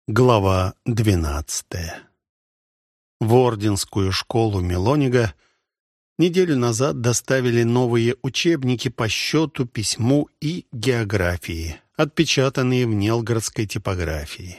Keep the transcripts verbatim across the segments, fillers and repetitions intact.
Глава двенадцатая. В Орденскую школу Мелонига неделю назад доставили новые учебники по счету, письму и географии, отпечатанные в нелгородской типографии.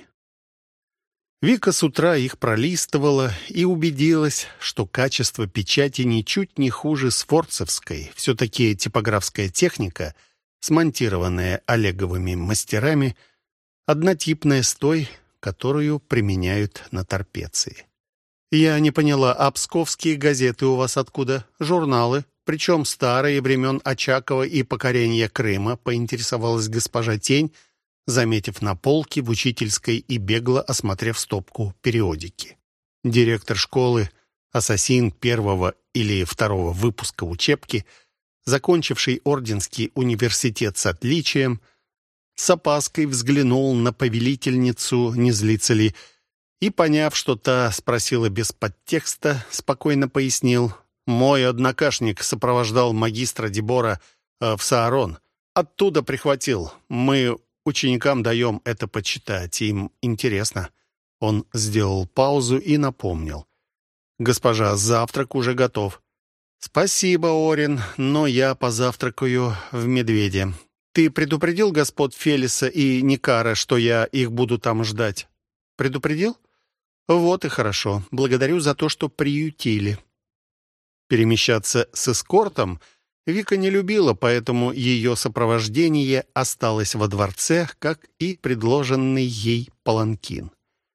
Вика с утра их пролистывала и убедилась, что качество печати ничуть не хуже сфорцевской. Все-таки типографская техника, смонтированная Олеговыми мастерами, однотипная с той, которую применяют на Торпеции. «Я не поняла, а псковские газеты у вас откуда? Журналы? Причем старые, времен Очакова и покорения Крыма», поинтересовалась госпожа Тень, заметив на полке в учительской и бегло осмотрев стопку периодики. Директор школы, ассасин первого или второго выпуска учебки, закончивший Орденский университет с отличием, с опаской взглянул на повелительницу, не злится ли, и, поняв, что та спросила без подтекста, спокойно пояснил: «Мой однокашник сопровождал магистра Дебора э, в Саарон. Оттуда прихватил. Мы ученикам даем это почитать, им интересно». Он сделал паузу и напомнил: «Госпожа, завтрак уже готов». «Спасибо, Орин, но я позавтракаю в «Медведе». Ты предупредил господ Фелиса и Никара, что я их буду там ждать?» «Предупредил? Вот и хорошо. Благодарю за то, что приютили». Перемещаться с эскортом Вика не любила, поэтому ее сопровождение осталось во дворце, как и предложенный ей паланкин.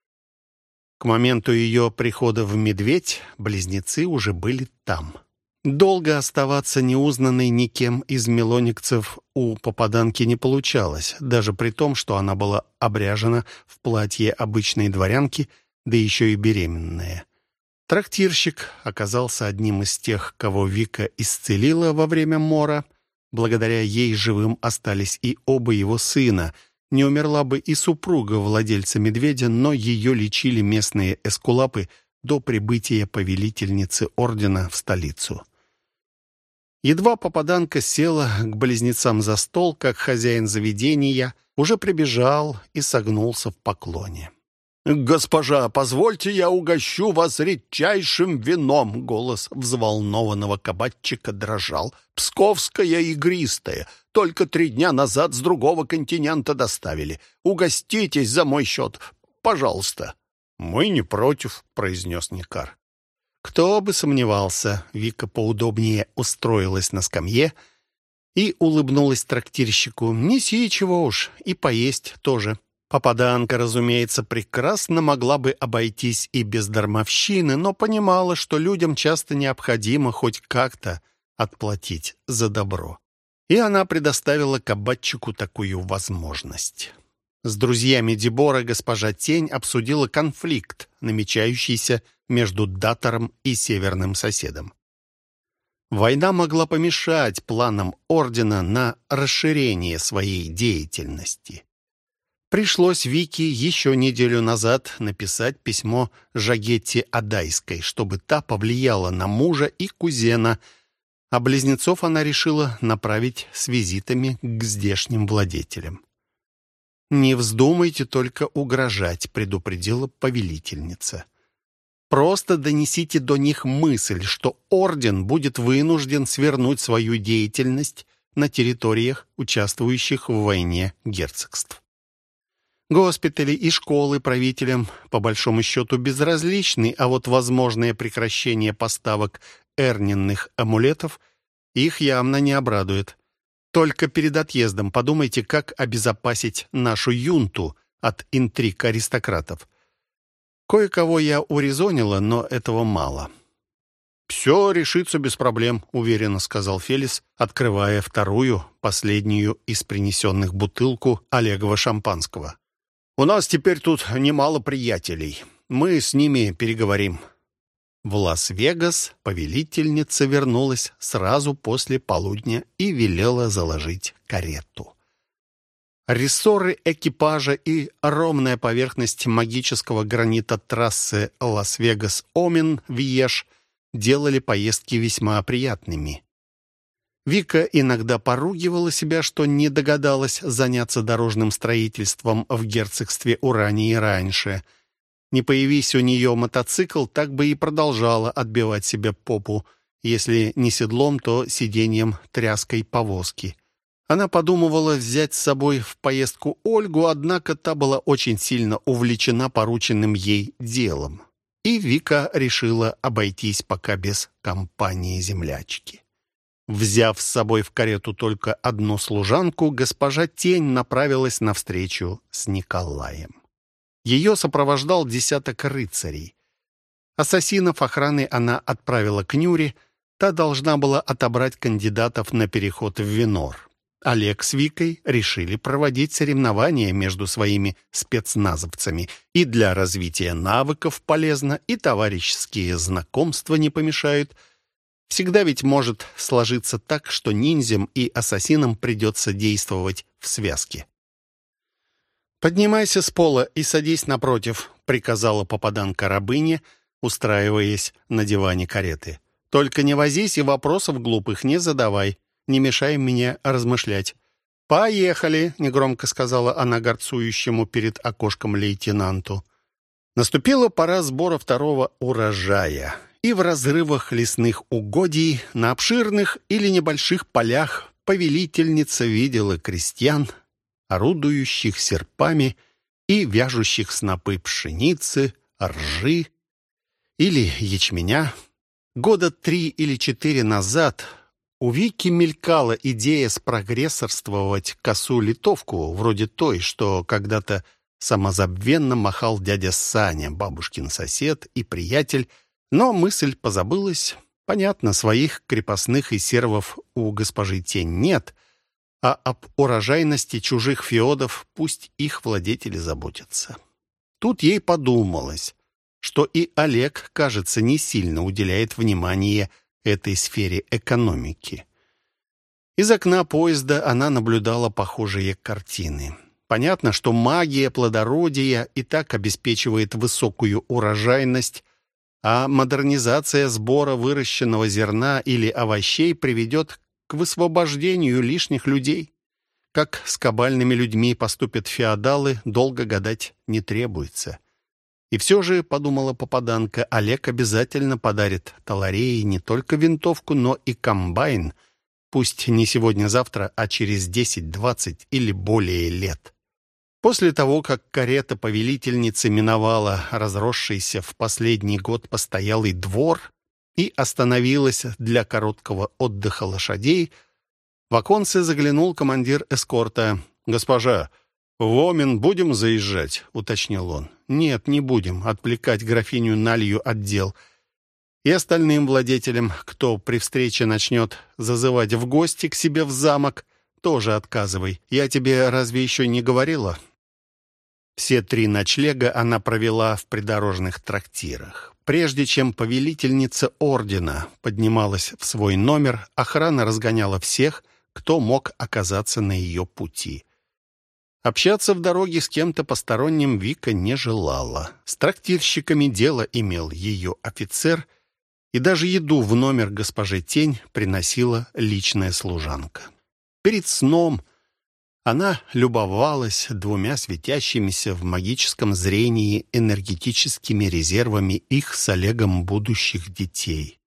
К моменту ее прихода в «Медведь» близнецы уже были там. Долго оставаться неузнанной никем из мелоникцев у попаданки не получалось, даже при том, что она была обряжена в платье обычной дворянки, да еще и беременная. Трактирщик оказался одним из тех, кого Вика исцелила во время мора. Благодаря ей живым остались и оба его сына. Не умерла бы и супруга владельца медведя, но ее лечили местные эскулапы до прибытия повелительницы ордена в столицу. Едва попаданка села к близнецам за стол, как хозяин заведения уже прибежал и согнулся в поклоне. «Госпожа, позвольте, я угощу вас редчайшим вином!» Голос взволнованного кабачика дрожал. «Псковское игристое. Только три дня назад с другого континента доставили. Угоститесь за мой счет, пожалуйста». «Мы не против», — произнес Никар. Кто бы сомневался. Вика поудобнее устроилась на скамье и улыбнулась трактирщику. «Неси чего уж, и поесть тоже». Попаданка, разумеется, прекрасно могла бы обойтись и без дармовщины, но понимала, что людям часто необходимо хоть как-то отплатить за добро. И она предоставила кабачику такую возможность. С друзьями Дебора госпожа Тень обсудила конфликт, намечающийся между Датором и северным соседом. Война могла помешать планам ордена на расширение своей деятельности. Пришлось Вике еще неделю назад написать письмо Жагетте Адайской, чтобы та повлияла на мужа и кузена, а близнецов она решила направить с визитами к здешним владетелям. «Не вздумайте только угрожать», — предупредила повелительница. «Просто донесите до них мысль, что орден будет вынужден свернуть свою деятельность на территориях, участвующих в войне герцогств. Госпитали и школы правителям, по большому счету, безразличны, а вот возможное прекращение поставок эрнинных амулетов их явно не обрадует. Только перед отъездом подумайте, как обезопасить нашу юнту от интриг аристократов. Кое-кого я урезонила, но этого мало». «Все решится без проблем», — уверенно сказал Фелис, открывая вторую, последнюю из принесенных бутылку Олегова шампанского. «У нас теперь тут немало приятелей. Мы с ними переговорим». В Лас-Вегас повелительница вернулась сразу после полудня и велела заложить карету. Рессоры экипажа и ровная поверхность магического гранита трассы Лас-Вегас-Омен-Виеш делали поездки весьма приятными. Вика иногда поругивала себя, что не догадалась заняться дорожным строительством в герцогстве Урании раньше. Не появись у нее мотоцикл, так бы и продолжала отбивать себе попу, если не седлом, то сиденьем тряской повозки. Она подумывала взять с собой в поездку Ольгу, однако та была очень сильно увлечена порученным ей делом. И Вика решила обойтись пока без компании землячки. Взяв с собой в карету только одну служанку, госпожа Тень направилась навстречу с Николаем. Ее сопровождал десяток рыцарей. Ассасинов охраны она отправила к Нюре, та должна была отобрать кандидатов на переход в Венор. Олег с Викой решили проводить соревнования между своими спецназовцами. И для развития навыков полезно, и товарищеские знакомства не помешают. Всегда ведь может сложиться так, что ниндзям и ассасинам придется действовать в связке. «Поднимайся с пола и садись напротив», — приказала попаданка рабыне, устраиваясь на диване кареты. «Только не возись и вопросов глупых не задавай. Не мешай мне размышлять». «Поехали», — негромко сказала она горцующему перед окошком лейтенанту. Наступила пора сбора второго урожая. И в разрывах лесных угодий, на обширных или небольших полях, повелительница видела крестьян, орудующих серпами и вяжущих снопы пшеницы, ржи или ячменя. Года три или четыре назад у Вики мелькала идея спрогрессорствовать косу-литовку, вроде той, что когда-то самозабвенно махал дядя Саня, бабушкин сосед и приятель, но мысль позабылась. Понятно, своих крепостных и сервов у госпожи Тень нет, а об урожайности чужих феодов пусть их владетели заботятся. Тут ей подумалось, что и Олег, кажется, не сильно уделяет внимания этой сфере экономики. Из окна поезда она наблюдала похожие картины. Понятно, что магия плодородия и так обеспечивает высокую урожайность, а модернизация сбора выращенного зерна или овощей приведет к высвобождению лишних людей. Как с кабальными людьми поступят феодалы, долго гадать не требуется. И все же, подумала попаданка, Олег обязательно подарит Таларее не только винтовку, но и комбайн, пусть не сегодня-завтра, а через десять-двадцать или более лет. После того, как карета повелительницы миновала разросшийся в последний год постоялый двор и остановилась для короткого отдыха лошадей, в оконце заглянул командир эскорта. «Госпожа, в Омен будем заезжать?» — уточнил он. «Нет, не будем отвлекать графиню Налью от дел. И остальным владетелям, кто при встрече начнет зазывать в гости к себе в замок, тоже отказывай. Я тебе разве еще не говорила?» Все три ночлега она провела в придорожных трактирах. Прежде чем повелительница ордена поднималась в свой номер, охрана разгоняла всех, кто мог оказаться на ее пути. Общаться в дороге с кем-то посторонним Вика не желала. С трактирщиками дело имел ее офицер, и даже еду в номер госпоже Тень приносила личная служанка. Перед сном она любовалась двумя светящимися в магическом зрении энергетическими резервами их с Олегом будущих детей.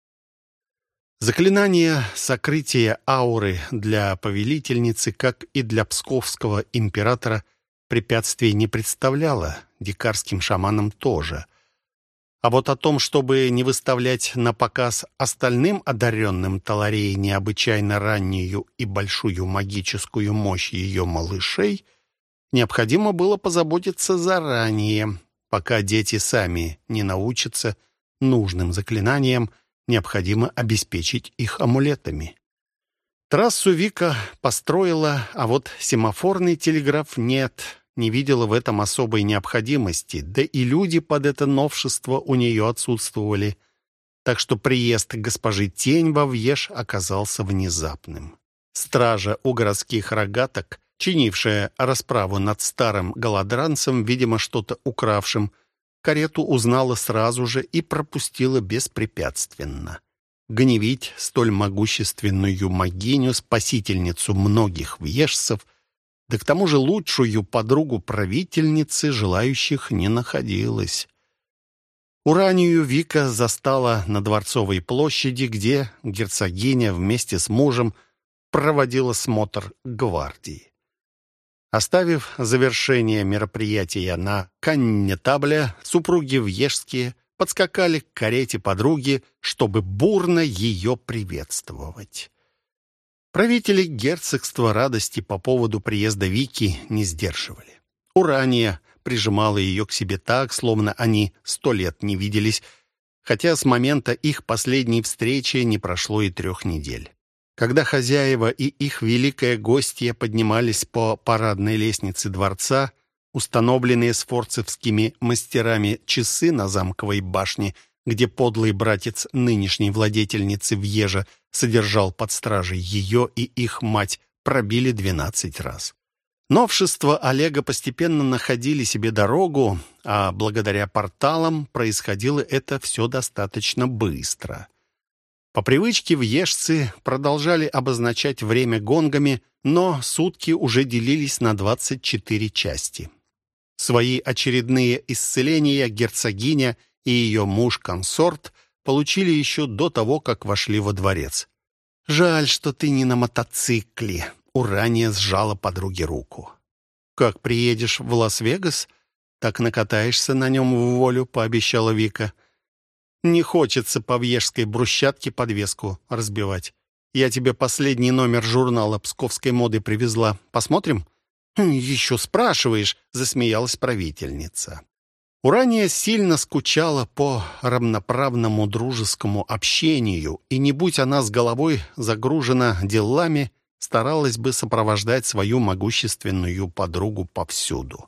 Заклинание сокрытия ауры для повелительницы, как и для псковского императора, препятствий не представляло, дикарским шаманам тоже. А вот о том, чтобы не выставлять на показ остальным одаренным Таларее необычайно раннюю и большую магическую мощь ее малышей, необходимо было позаботиться заранее, пока дети сами не научатся нужным заклинаниям, необходимо обеспечить их амулетами. Трассу Вика построила, а вот семафорный телеграф нет, не видела в этом особой необходимости, да и люди под это новшество у нее отсутствовали, так что приезд госпожи Тень во Вьеж оказался внезапным. Стража у городских рогаток, чинившая расправу над старым голодранцем, видимо, что-то укравшим, карету узнала сразу же и пропустила беспрепятственно. гневить столь могущественную могиню, спасительницу многих вьежцев, да к тому же лучшую подругу правительницы желающих не находилось. Уранию Вика застала на Дворцовой площади, где герцогиня вместе с мужем проводила смотр гвардии. Оставив завершение мероприятия на коннетабле, супруги вьежские подскакали к карете подруги, чтобы бурно ее приветствовать. Правители герцогства радости по поводу приезда Вики не сдерживали. Урания прижимала ее к себе так, словно они сто лет не виделись, хотя с момента их последней встречи не прошло и трех недель. Когда хозяева и их великая гостья поднимались по парадной лестнице дворца, установленные сфорцевскими мастерами часы на замковой башне, где подлый братец нынешней владетельницы Вьежа содержал под стражей ее и их мать, пробили двенадцать раз. Новшества Олега постепенно находили себе дорогу, а благодаря порталам происходило это все достаточно быстро. По привычке вьежцы продолжали обозначать время гонгами, но сутки уже делились на двадцать четыре части. Свои очередные исцеления герцогиня и ее муж-консорт получили еще до того, как вошли во дворец. «Жаль, что ты не на мотоцикле», — Урания сжала подруге руку. «Как приедешь в Лас-Вегас, так накатаешься на нем в волю», — пообещала Вика. «Не хочется по вьежской брусчатке подвеску разбивать. Я тебе последний номер журнала «Псковской моды» привезла. Посмотрим?» «Еще спрашиваешь», — засмеялась правительница. Урания сильно скучала по равноправному дружескому общению, и не будь она с головой загружена делами, старалась бы сопровождать свою могущественную подругу повсюду.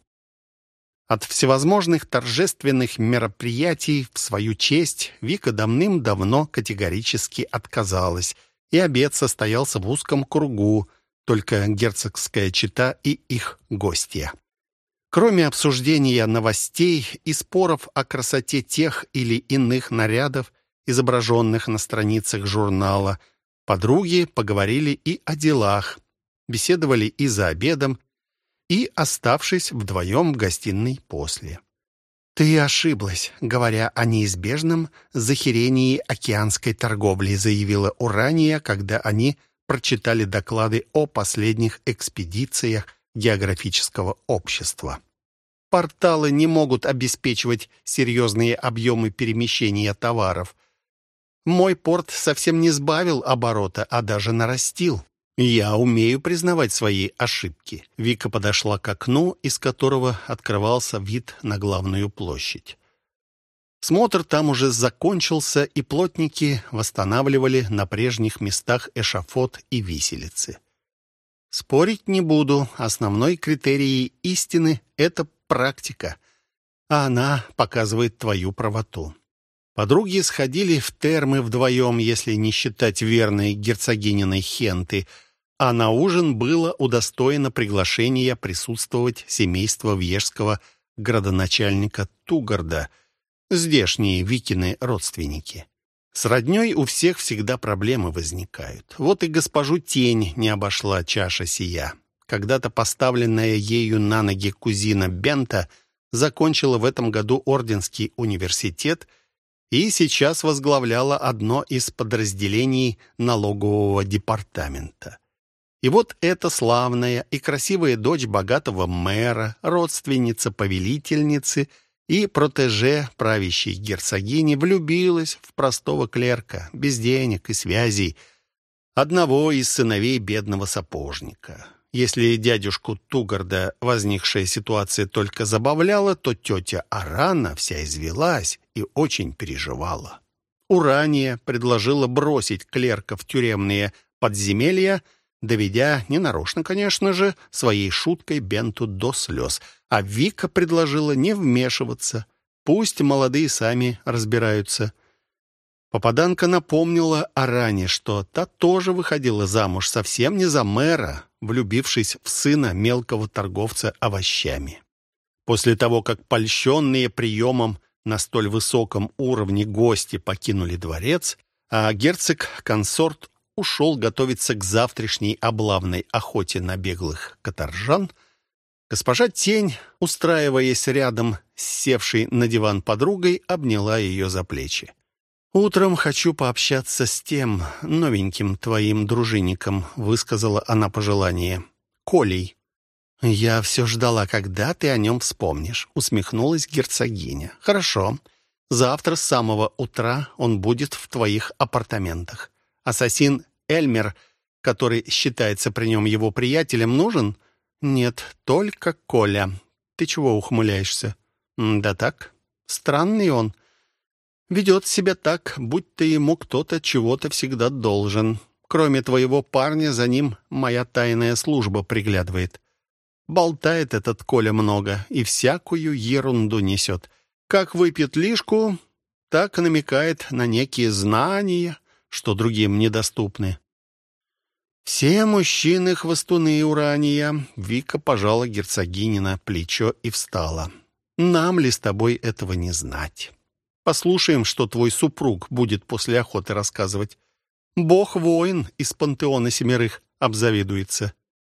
От всевозможных торжественных мероприятий в свою честь Вика давным-давно категорически отказалась, и обед состоялся в узком кругу, только герцогская чета и их гостья. Кроме обсуждения новостей и споров о красоте тех или иных нарядов, изображенных на страницах журнала, подруги поговорили и о делах, беседовали и за обедом, и оставшись вдвоем в гостиной после. «Ты ошиблась, говоря о неизбежном захерении океанской торговли», заявила Урания, когда они прочитали доклады о последних экспедициях географического общества. «Порталы не могут обеспечивать серьезные объемы перемещения товаров. Мой порт совсем не сбавил оборота, а даже нарастил. Я умею признавать свои ошибки». Вика подошла к окну, из которого открывался вид на главную площадь. Смотр там уже закончился, и плотники восстанавливали на прежних местах эшафот и виселицы. Спорить не буду. Основной критерий истины — это практика, а она показывает твою правоту. Подруги сходили в термы вдвоем, если не считать верной герцогининой Хенты, а на ужин было удостоено приглашения присутствовать семейство вьежского градоначальника Тугарда, здешние Викины родственники. С роднёй у всех всегда проблемы возникают. Вот и госпожу Тень не обошла чаша сия. Когда-то поставленная ею на ноги кузина Бента закончила в этом году Орденский университет и сейчас возглавляла одно из подразделений налогового департамента. И вот эта славная и красивая дочь богатого мэра, родственница повелительницы и протеже правящей герцогини влюбилась в простого клерка, без денег и связей, одного из сыновей бедного сапожника. Если дядюшку Тугарда возникшая ситуация только забавляла, то тетя Арана вся извелась и очень переживала. Урания предложила бросить клерка в тюремные подземелья, доведя, ненарочно, конечно же, своей шуткой Бенту до слез. А Вика предложила не вмешиваться. Пусть молодые сами разбираются. Попаданка напомнила Аране, что та тоже выходила замуж совсем не за мэра, влюбившись в сына мелкого торговца овощами. После того, как польщенные приемом на столь высоком уровне гости покинули дворец, а герцог-консорт ушел готовиться к завтрашней облавной охоте на беглых каторжан, госпожа Тень, устраиваясь рядом с севшей на диван подругой, обняла ее за плечи. «Утром хочу пообщаться с тем новеньким твоим дружинником», — высказала она пожелание. «Колей». «Я все ждала, когда ты о нем вспомнишь», — усмехнулась герцогиня. «Хорошо. Завтра с самого утра он будет в твоих апартаментах. Ассасин Эльмер, который считается при нем его приятелем, нужен?» «Нет, только Коля. Ты чего ухмыляешься?» «Да так. Странный он. Ведет себя так, будто ему кто-то чего-то всегда должен. Кроме твоего парня, за ним моя тайная служба приглядывает. Болтает этот Коля много и всякую ерунду несет. Как выпьет лишку, так намекает на некие знания, что другим недоступны». «Все мужчины хвостуны Урания», — Вика пожала герцогине на плечо и встала. «Нам ли с тобой этого не знать? Послушаем, что твой супруг будет после охоты рассказывать. Бог-воин из пантеона семерых обзавидуется».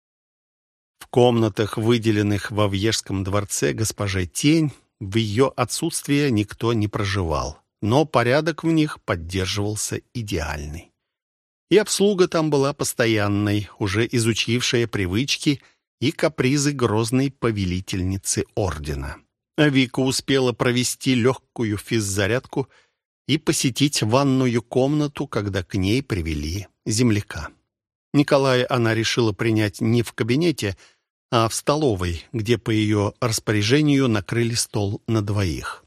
В комнатах, выделенных во Вьежском дворце госпоже Тень, в ее отсутствие никто не проживал, но порядок в них поддерживался идеальный. И обслуга там была постоянной, уже изучившая привычки и капризы грозной повелительницы ордена. Вика успела провести легкую физзарядку и посетить ванную комнату, когда к ней привели земляка. Николая она решила принять не в кабинете, а в столовой, где по ее распоряжению накрыли стол на двоих.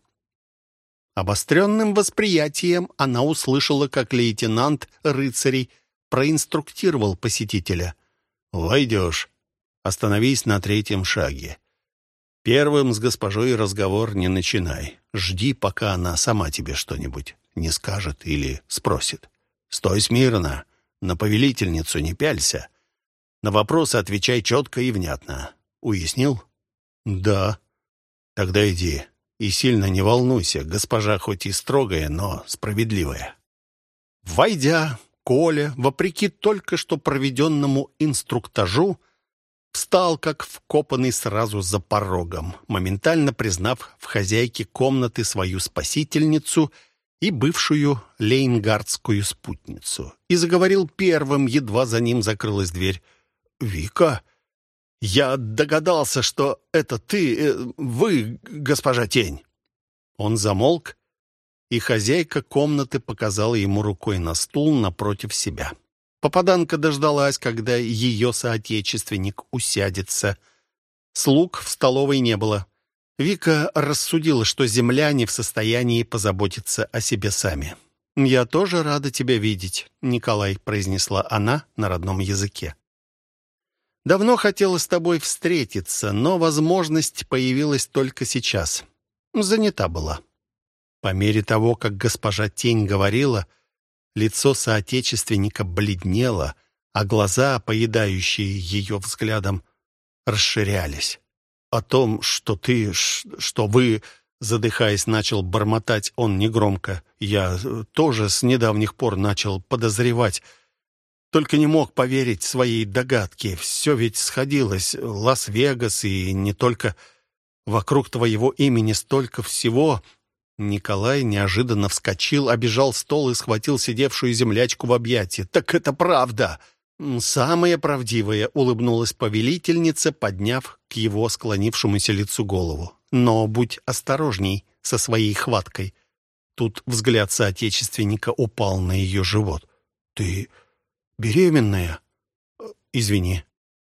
Обостренным восприятием она услышала, как лейтенант рыцарей проинструктировал посетителя. «Войдешь, остановись на третьем шаге. Первым с госпожой разговор не начинай. Жди, пока она сама тебе что-нибудь не скажет или спросит. Стой смирно, на повелительницу не пялься. На вопросы отвечай четко и внятно. Уяснил?» «Да». «Тогда иди. И сильно не волнуйся, госпожа хоть и строгая, но справедливая». Войдя, Коля, вопреки только что проведенному инструктажу, встал как вкопанный сразу за порогом, моментально признав в хозяйке комнаты свою спасительницу и бывшую лейнгардскую спутницу, и заговорил первым, едва за ним закрылась дверь. «Вика, я догадался, что это ты, э, вы, госпожа Тень». Он замолк, и хозяйка комнаты показала ему рукой на стул напротив себя. Попаданка дождалась, когда ее соотечественник усядется. Слуг в столовой не было. Вика рассудила, что земляне в состоянии позаботиться о себе сами. «Я тоже рада тебя видеть, Николай», — произнесла она на родном языке. «Давно хотела с тобой встретиться, но возможность появилась только сейчас. Занята была». По мере того, как госпожа Тень говорила, лицо соотечественника бледнело, а глаза, поедающие ее взглядом, расширялись. «О том, что ты, что вы...» Задыхаясь, начал бормотать он негромко. «Я тоже с недавних пор начал подозревать. Только не мог поверить своей догадке. Все ведь сходилось. Лас-Вегас и не только. Вокруг твоего имени столько всего». Николай неожиданно вскочил, обежал стол и схватил сидевшую землячку в объятия. «Так это правда!» «Самое правдивое», — улыбнулась повелительница, подняв к его склонившемуся лицу голову. «Но будь осторожней со своей хваткой». Тут взгляд соотечественника упал на ее живот. «Ты беременная?» «Извини».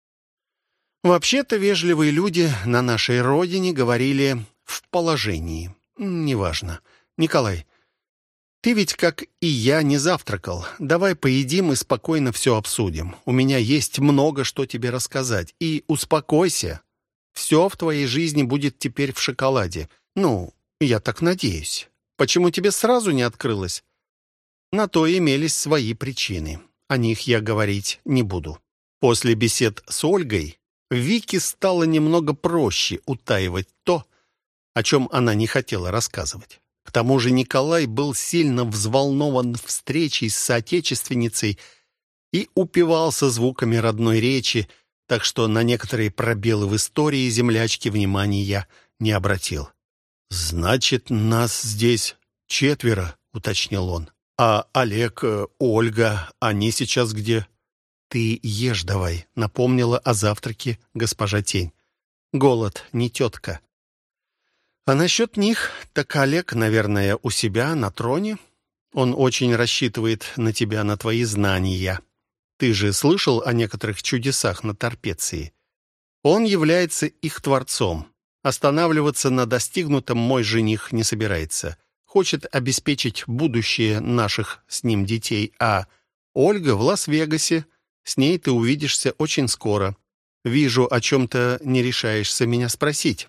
Вообще-то вежливые люди на нашей родине говорили «в положении». «Неважно. Николай, ты ведь, как и я, не завтракал. Давай поедим и спокойно все обсудим. У меня есть много что тебе рассказать. И успокойся. Все в твоей жизни будет теперь в шоколаде. Ну, я так надеюсь. Почему тебе сразу не открылось?» На то имелись свои причины. О них я говорить не буду. После бесед с Ольгой Вике стало немного проще утаивать то, о чем она не хотела рассказывать. К тому же Николай был сильно взволнован встречей с соотечественницей и упивался звуками родной речи, так что на некоторые пробелы в истории землячки внимания не обратил. «Значит, нас здесь четверо», — уточнил он. «А Олег, Ольга, они сейчас где?» «Ты ешь давай», — напомнила о завтраке госпожа Тень. «Голод, не тетка». «А насчет них, так Олег, наверное, у себя на троне. Он очень рассчитывает на тебя, на твои знания. Ты же слышал о некоторых чудесах на Тарпеции? Он является их творцом. Останавливаться на достигнутом мой жених не собирается. Хочет обеспечить будущее наших с ним детей, а Ольга в Лас-Вегасе. С ней ты увидишься очень скоро. Вижу, о чем-то не решаешься меня спросить».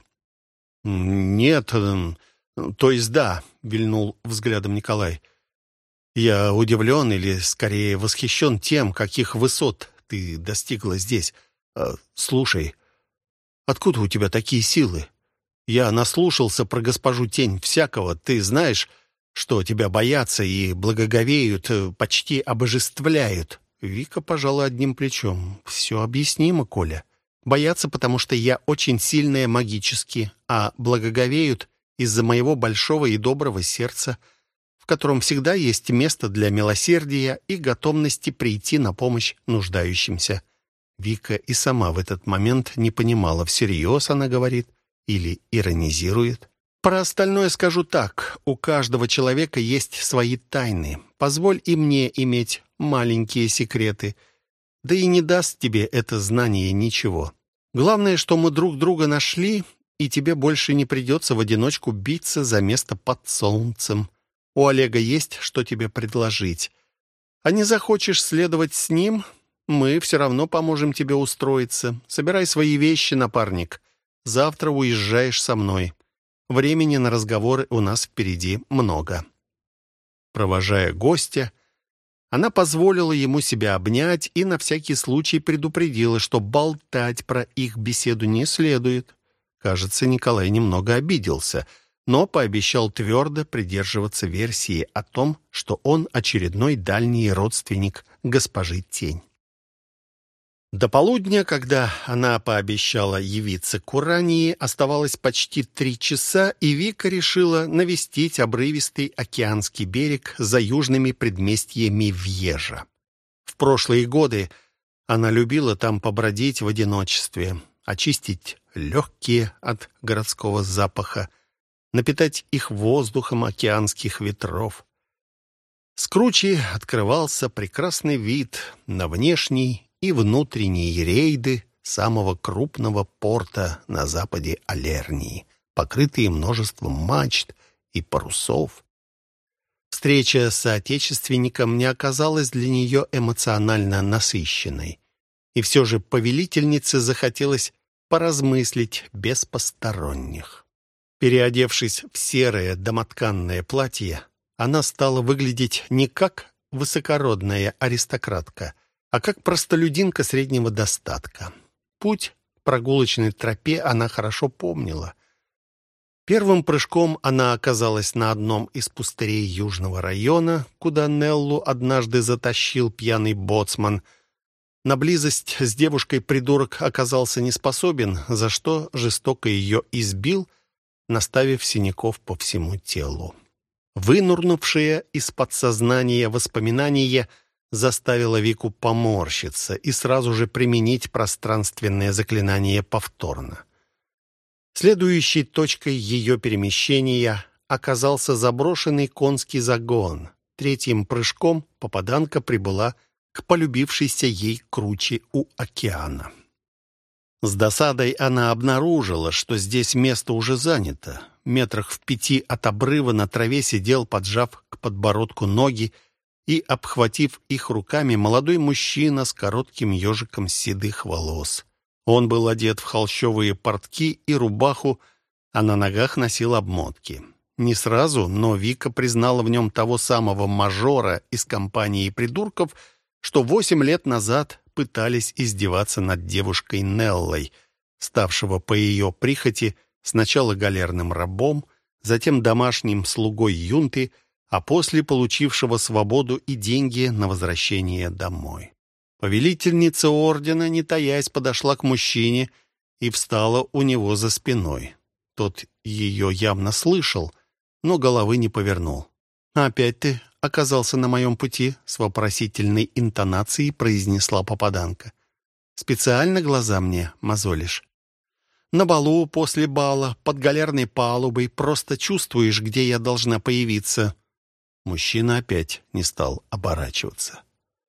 «Нет, то есть да», — вильнул взглядом Николай. «Я удивлен или, скорее, восхищен тем, каких высот ты достигла здесь. Слушай, откуда у тебя такие силы? Я наслушался про госпожу Тень всякого. Ты знаешь, что тебя боятся и благоговеют, почти обожествляют». Вика пожала одним плечом. «Все объяснимо, Коля. Боятся, потому что я очень сильная магически, а благоговеют из-за моего большого и доброго сердца, в котором всегда есть место для милосердия и готовности прийти на помощь нуждающимся». Вика и сама в этот момент не понимала, всерьез она говорит или иронизирует. «Про остальное скажу так. У каждого человека есть свои тайны. Позволь и мне иметь маленькие секреты. Да и не даст тебе это знание ничего. Главное, что мы друг друга нашли, и тебе больше не придется в одиночку биться за место под солнцем. У Олега есть, что тебе предложить. А не захочешь следовать с ним, мы все равно поможем тебе устроиться. Собирай свои вещи, напарник. Завтра уезжаешь со мной. Времени на разговоры у нас впереди много». Провожая гостя, она позволила ему себя обнять и на всякий случай предупредила, что болтать про их беседу не следует. Кажется, Николай немного обиделся, но пообещал твердо придерживаться версии о том, что он очередной дальний родственник госпожи Тень. До полудня, когда она пообещала явиться к Урании, оставалось почти три часа, и Вика решила навестить обрывистый океанский берег за южными предместьями Вьежа. В прошлые годы она любила там побродить в одиночестве, очистить легкие от городского запаха, напитать их воздухом океанских ветров. С кручи открывался прекрасный вид на внешний и внутренние рейды самого крупного порта на западе Алернии, покрытые множеством мачт и парусов. Встреча с соотечественником не оказалась для нее эмоционально насыщенной, и все же повелительнице захотелось поразмыслить без посторонних. Переодевшись в серое домотканное платье, она стала выглядеть не как высокородная аристократка, а как простолюдинка среднего достатка. Путь к прогулочной тропе она хорошо помнила. Первым прыжком она оказалась на одном из пустырей южного района, куда Неллу однажды затащил пьяный боцман. На близость с девушкой придурок оказался не способен, за что жестоко ее избил, наставив синяков по всему телу. Вынурнувшее из подсознания воспоминание заставило Вику поморщиться и сразу же применить пространственное заклинание повторно. Следующей точкой ее перемещения оказался заброшенный конский загон. Третьим прыжком попаданка прибыла к полюбившейся ей круче у океана. С досадой она обнаружила, что здесь место уже занято. Метрах в пяти от обрыва на траве сидел, поджав к подбородку ноги и обхватив их руками, молодой мужчина с коротким ежиком седых волос. Он был одет в холщовые портки и рубаху, а на ногах носил обмотки. Не сразу, но Вика признала в нем того самого мажора из компании придурков, что восемь лет назад пытались издеваться над девушкой Неллой, ставшего по ее прихоти сначала галерным рабом, затем домашним слугой юнты, а после получившего свободу и деньги на возвращение домой. Повелительница ордена, не таясь, подошла к мужчине и встала у него за спиной. Тот ее явно слышал, но головы не повернул. «Опять ты оказался на моем пути?» — с вопросительной интонацией произнесла попаданка. «Специально глаза мне мозолишь? На балу, после бала, под галерной палубой просто чувствуешь, где я должна появиться». Мужчина опять не стал оборачиваться.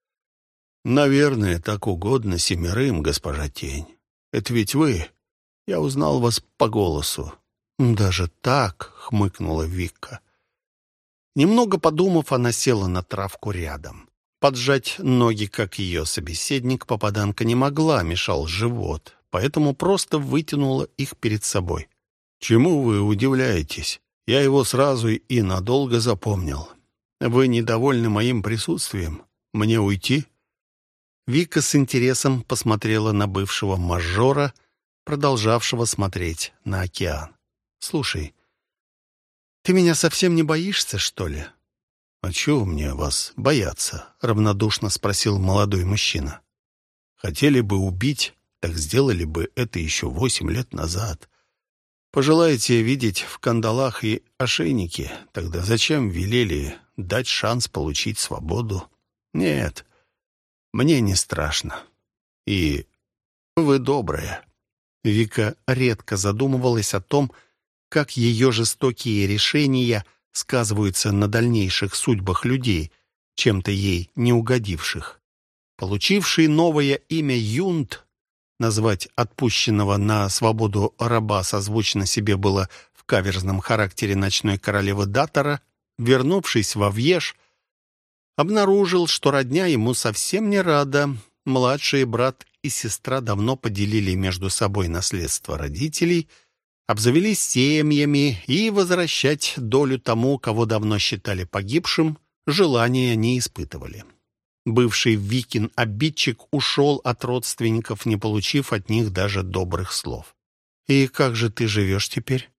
«Наверное, так угодно семерым, госпожа Тень. Это ведь вы. Я узнал вас по голосу». «Даже так?» — хмыкнула Вика. Немного подумав, она села на травку рядом. Поджать ноги, как ее собеседник, попаданка не могла, мешал живот, поэтому просто вытянула их перед собой. «Чему вы удивляетесь? Я его сразу и надолго запомнил. Вы недовольны моим присутствием? Мне уйти?» Вика с интересом посмотрела на бывшего мажора, продолжавшего смотреть на океан. «Слушай, ты меня совсем не боишься, что ли?» «А чего мне вас бояться?» — равнодушно спросил молодой мужчина. «Хотели бы убить, так сделали бы это еще восемь лет назад. Пожелаете видеть в кандалах и ошейнике, тогда зачем велели дать шанс получить свободу? Нет, мне не страшно. И вы добрая». Вика редко задумывалась о том, как ее жестокие решения сказываются на дальнейших судьбах людей, чем-то ей не угодивших. Получивший новое имя Юнт, назвать отпущенного на свободу раба созвучно себе было в каверзном характере ночной королевы Датора, вернувшись во Вьеж, обнаружил, что родня ему совсем не рада. Младший брат и сестра давно поделили между собой наследство родителей, обзавелись семьями, и возвращать долю тому, кого давно считали погибшим, желания не испытывали. Бывший Викин-обидчик ушел от родственников, не получив от них даже добрых слов. «И как же ты живешь теперь?»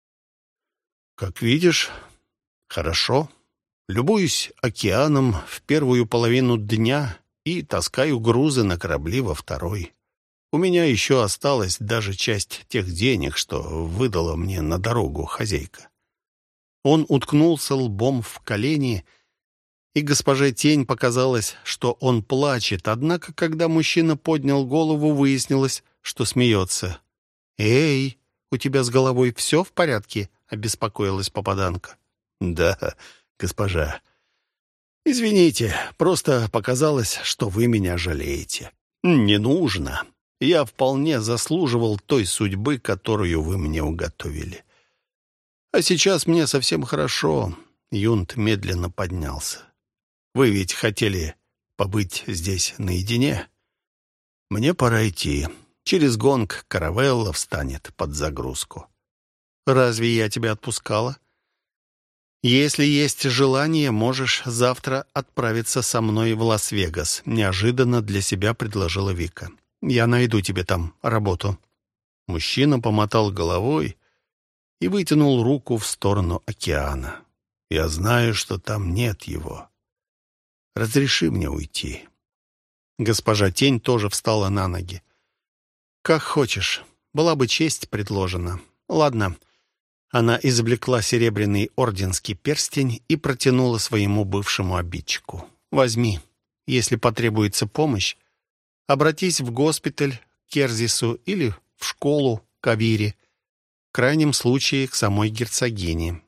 «Как видишь, хорошо. Любуюсь океаном в первую половину дня и таскаю грузы на корабли во второй. У меня еще осталась даже часть тех денег, что выдала мне на дорогу хозяйка». Он уткнулся лбом в колени, и госпоже Тень показалось, что он плачет, однако, когда мужчина поднял голову, выяснилось, что смеется. «Эй, у тебя с головой все в порядке?» — обеспокоилась попаданка. «Да, госпожа. Извините, просто показалось, что вы меня жалеете. Не нужно. Я вполне заслуживал той судьбы, которую вы мне уготовили. А сейчас мне совсем хорошо». Юнт медленно поднялся. «Вы ведь хотели побыть здесь наедине? Мне пора идти. Через гонг каравелла встанет под загрузку». «Разве я тебя отпускала?» «Если есть желание, можешь завтра отправиться со мной в Лас-Вегас», — неожиданно для себя предложила Вика. «Я найду тебе там работу». Мужчина помотал головой и вытянул руку в сторону океана. «Я знаю, что там нет его. Разреши мне уйти». Госпожа Тень тоже встала на ноги. «Как хочешь. Была бы честь предложена. Ладно». Она извлекла серебряный орденский перстень и протянула своему бывшему обидчику. «Возьми. Если потребуется помощь, обратись в госпиталь к Керзису или в школу к Авире, в крайнем случае к самой герцогине.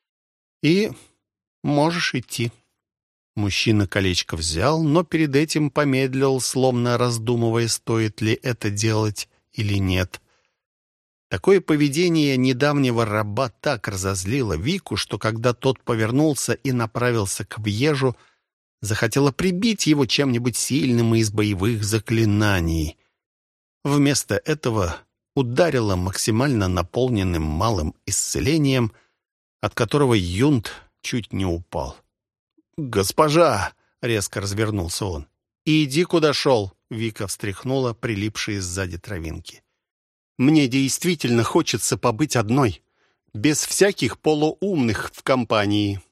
И можешь идти». Мужчина колечко взял, но перед этим помедлил, словно раздумывая, стоит ли это делать или нет. Такое поведение недавнего раба так разозлило Вику, что когда тот повернулся и направился к Вьежу, захотела прибить его чем-нибудь сильным из боевых заклинаний. Вместо этого ударила максимально наполненным малым исцелением, от которого Юнт чуть не упал. «Госпожа!» — резко развернулся он. «Иди, куда шел!» — Вика встряхнула прилипшие сзади травинки. «Мне действительно хочется побыть одной. без всяких полуумных в компании.